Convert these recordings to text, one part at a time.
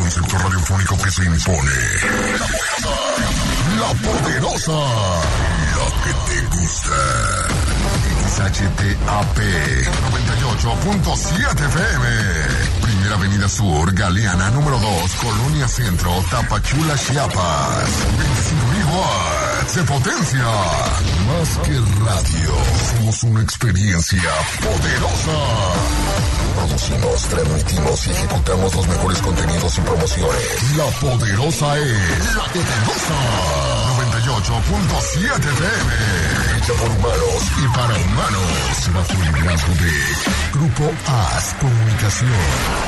concepto radiofónico que se impone. La poderosa, la que te gusta. XHTAP 98.7 FM. Primera Avenida Sur, Galeana, número 2, Colonia Centro, Tapachula, Chiapas. 25.000 watts de potencia. Más que radio, somos una experiencia poderosa. Producimos, transmitimos y ejecutamos los mejores contenidos y promociones. La poderosa es la que te gusta. 98.7 FM. Hecha por humanos y para humanos. Bajo el liderazgo de Grupo AS Comunicación.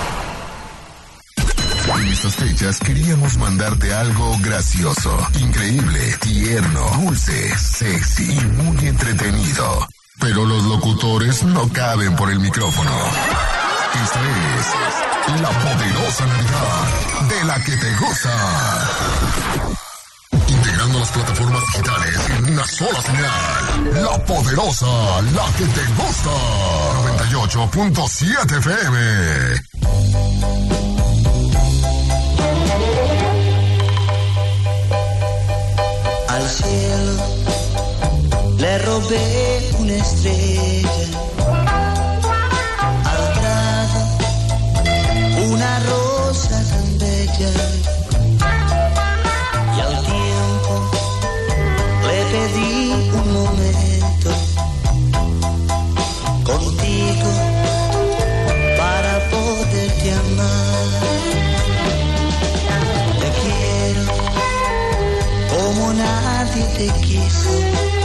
En estas fechas queríamos mandarte algo gracioso, increíble, tierno, dulce, sexy y muy entretenido. Pero los locutores no caben por el micrófono. Esta es la poderosa Navidad de la que te gusta. Integrando las plataformas digitales en una sola señal. La poderosa, la que te gusta. 98.7 FM. Al cielo le robé una estrella, al prado una rosa tan bella, y al tiempo le pedí un momento contigo para poderte amar. Te quiero como nadie te quiso.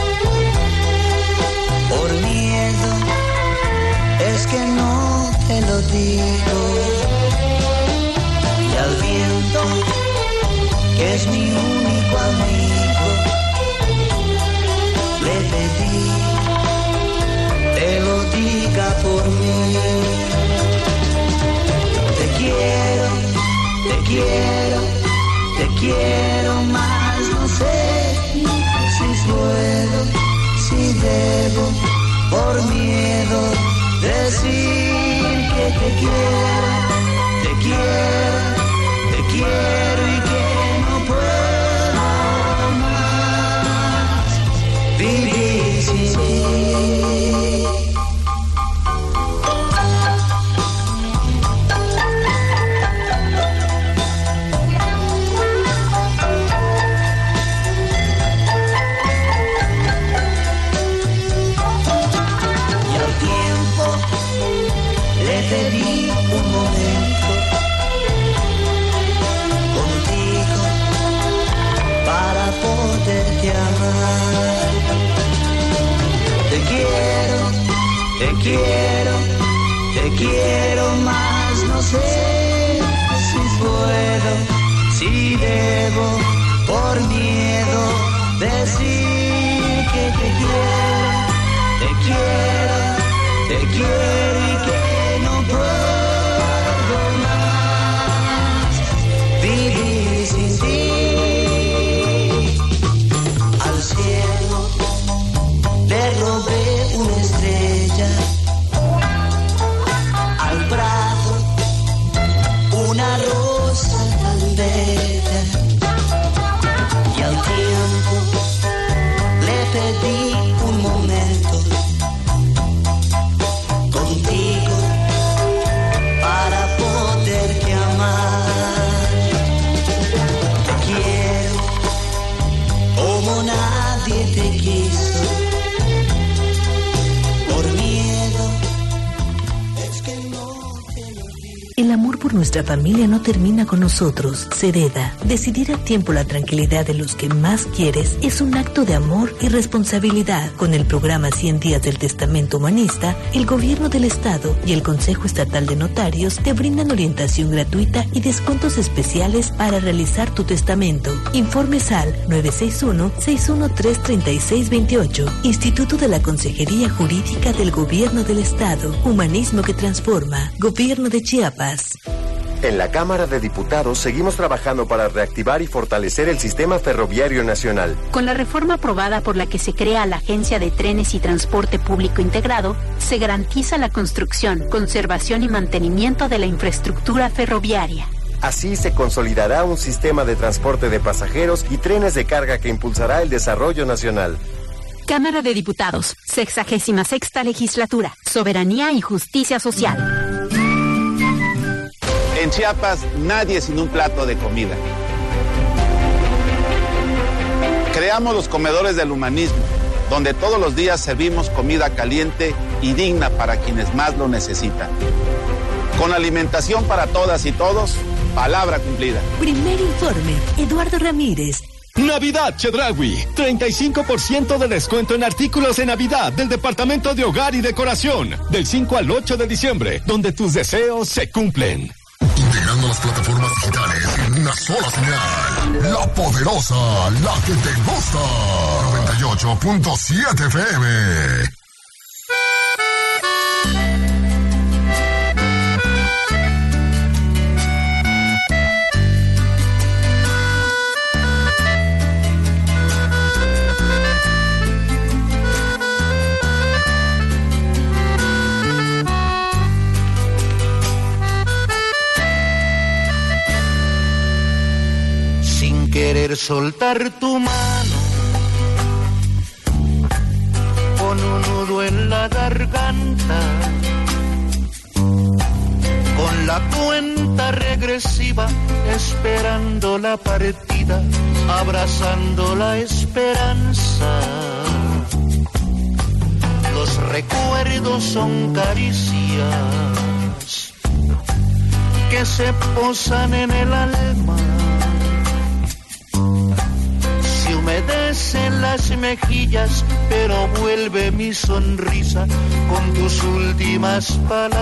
Por miedo es que no te lo digo. Y al viento, que es mi único amigo, le pedí te lo diga por mí. Te quiero, te quiero, te quiero más, no sé si puedo, si debo, por miedo decir que te quiero, te quiero, te quiero y que no puedo más vivir sin ti. Te di un momento contigo para poderte amar. Te quiero, te quiero, te quiero más, no sé si puedo, si debo, por miedo decir que te quiero, te quiero, te quiero y que no puedo más vivir sin ti. Al cielo le robé una estrella, al prado una rosa tan bella, y al tiempo le pedí un momento contigo para poderte amar. Te quiero como nadie te quiso. Por miedo es que no te lo digo. El amor por nuestra familia no termina con nosotros, se hereda. Decidir a tiempo la tranquilidad de los que más quieres es un acto de amor y responsabilidad. Con el programa 100 días del testamento humanista, el Gobierno del Estado y el Consejo Estatal de Notarios te brindan orientación gratuita y descuentos especiales para realizar tu testamento. Informes al 961-613-3628. Instituto de la Consejería Jurídica del Gobierno del Estado. Humanismo que transforma. Gobierno de Chiapas. En la Cámara de Diputados seguimos trabajando para reactivar y fortalecer el sistema ferroviario nacional. Con la reforma aprobada por la que se crea la Agencia de Trenes y Transporte Público Integrado, se garantiza la construcción, conservación y mantenimiento de la infraestructura ferroviaria. Así se consolidará un sistema de transporte de pasajeros y trenes de carga que impulsará el desarrollo nacional. Cámara de Diputados, 66ª Legislatura, Soberanía y Justicia Social. En Chiapas, nadie sin un plato de comida. Creamos los comedores del humanismo, donde todos los días servimos comida caliente y digna para quienes más lo necesitan. Con alimentación para todas y todos, palabra cumplida. Primer informe, Eduardo Ramírez. Navidad Chedraui, 35% de descuento en artículos de Navidad del Departamento de Hogar y Decoración, del 5 al 8 de diciembre, donde tus deseos se cumplen. Integrando las plataformas digitales en una sola señal. La poderosa, la que te gusta. 98.7 FM. Querer soltar tu mano con un nudo en la garganta, con la cuenta regresiva, esperando la partida, abrazando la esperanza. Los recuerdos son caricias que se posan en el alma, humedecen las mejillas, pero vuelve mi sonrisa con tus últimas palabras.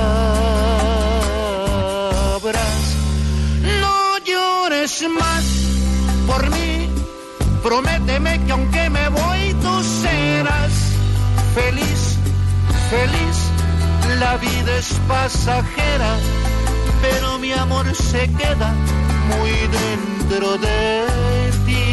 No llores más por mí, prométeme que aunque me voy tú serás feliz, feliz. La vida es pasajera, pero mi amor se queda muy dentro de ti.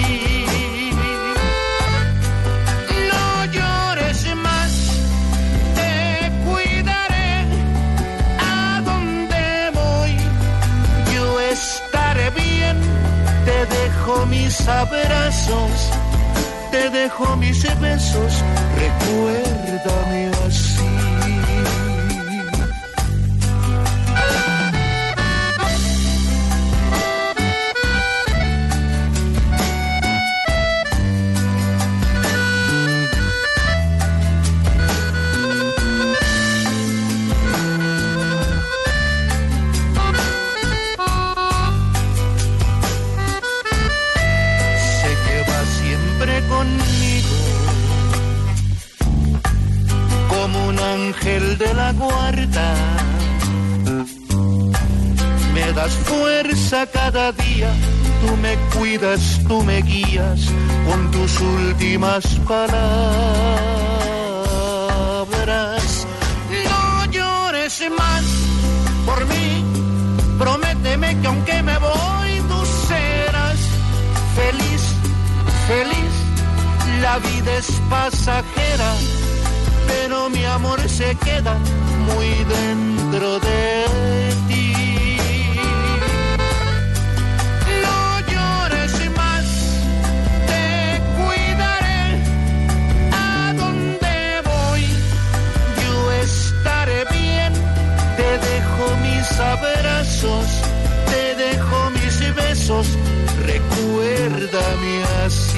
Te dejo mis abrazos, te dejo mis besos, recuérdame así. Ángel de la guarda, me das fuerza cada día, tú me cuidas, tú me guías con tus últimas palabras. No llores más por mí, prométeme que aunque me voy tú serás feliz, feliz. La vida es pasajera, pero mi amor se queda muy dentro de ti. No llores más, te cuidaré a donde voy. Yo estaré bien, te dejo mis abrazos, te dejo mis besos, recuérdame así.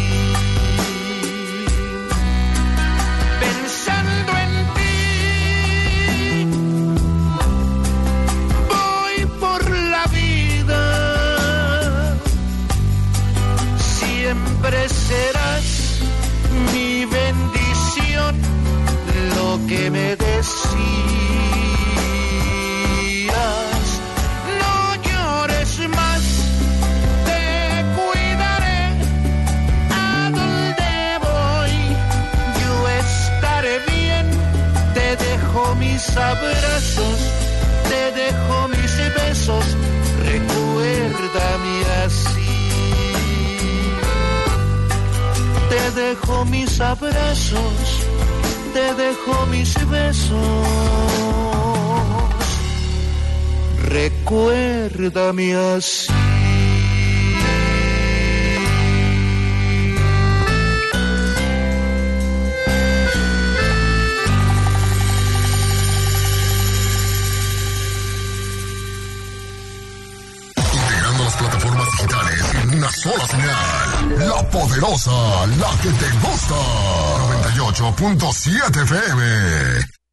Siempre serás mi bendición, lo que me decías. No llores más, te cuidaré a donde voy. Yo estaré bien, te dejo mis abrazos, te dejo mis besos, recuérdame así. Te dejo mis abrazos, te dejo mis besos, recuérdame así. Integrando las plataformas digitales en una sola señal. La poderosa, la que te gusta. 98.7 FM.